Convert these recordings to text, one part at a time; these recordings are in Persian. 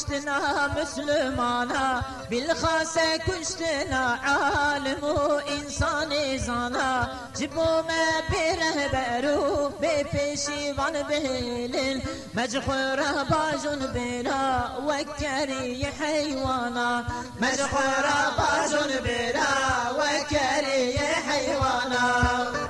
كشتنا مسلمانا بالخاصة كشتنا عالم وإنسان زانا جبوا ما برهبرو بپیشیوان بهلل مجخور باجون بلا وكري حيوانا مجخور باجون بلا وكري حيوانا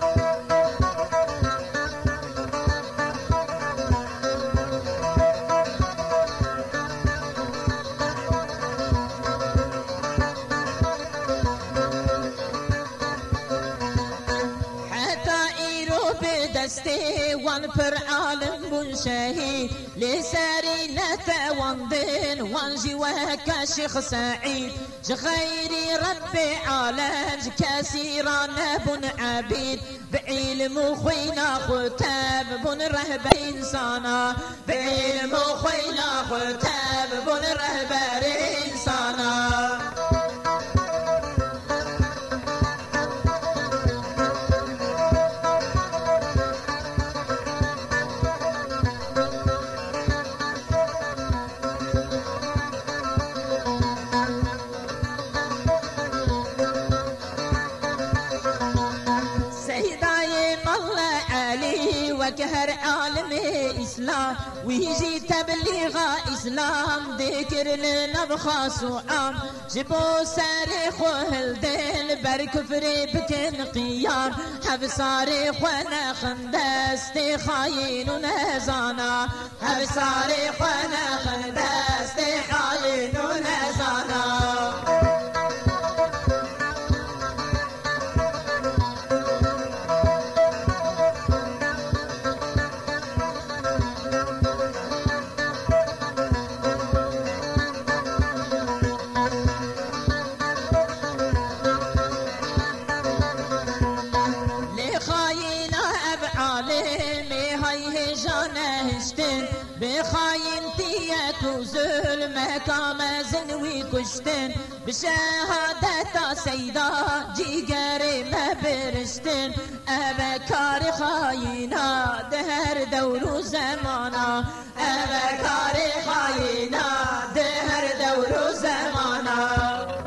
دستی وان پر عالم بون شهید لسری نتوان دين وان جواك شيخ سعيد جغيري رب عالم كثيران بن عبيد بعلم خوينا ختاب بن رهب إنسانا بعلم خوينا ختاب بن رهب إنسانا وكهر عالم إسلام ويجي تبليغ إسلام ذكر لنا بخاص عام جبو سارخ وهلدين بر كفر بكن قيام حب صارخ وانا خندست خاين ونزانا حب صارخ وانا خندست خاين ونزانا بخاين تيات وظلمك مازنوي كشتن بشهادة سيدا جيجاري ما برشتن أبكار خاينا دهر دور زمانا أبكار خاينا دهر دور زمانا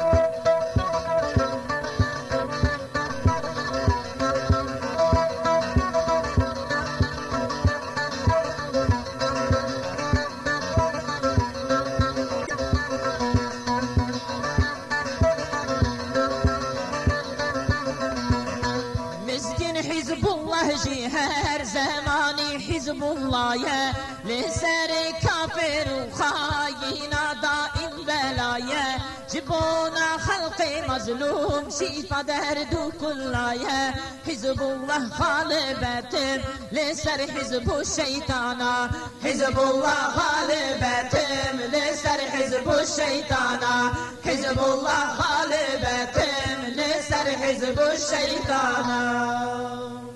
حزب الله جهر زماني حزب الله يا لسر كافر وخاينا دائم بلايا جبونا خلق مظلوم شيفا دردو كلايا حزب الله غالبتم لسر حزب الشيطانا حزب الله غالبتم لسر حزب الشيطانا حزب الله غالبتم لسر حزب الشيطانا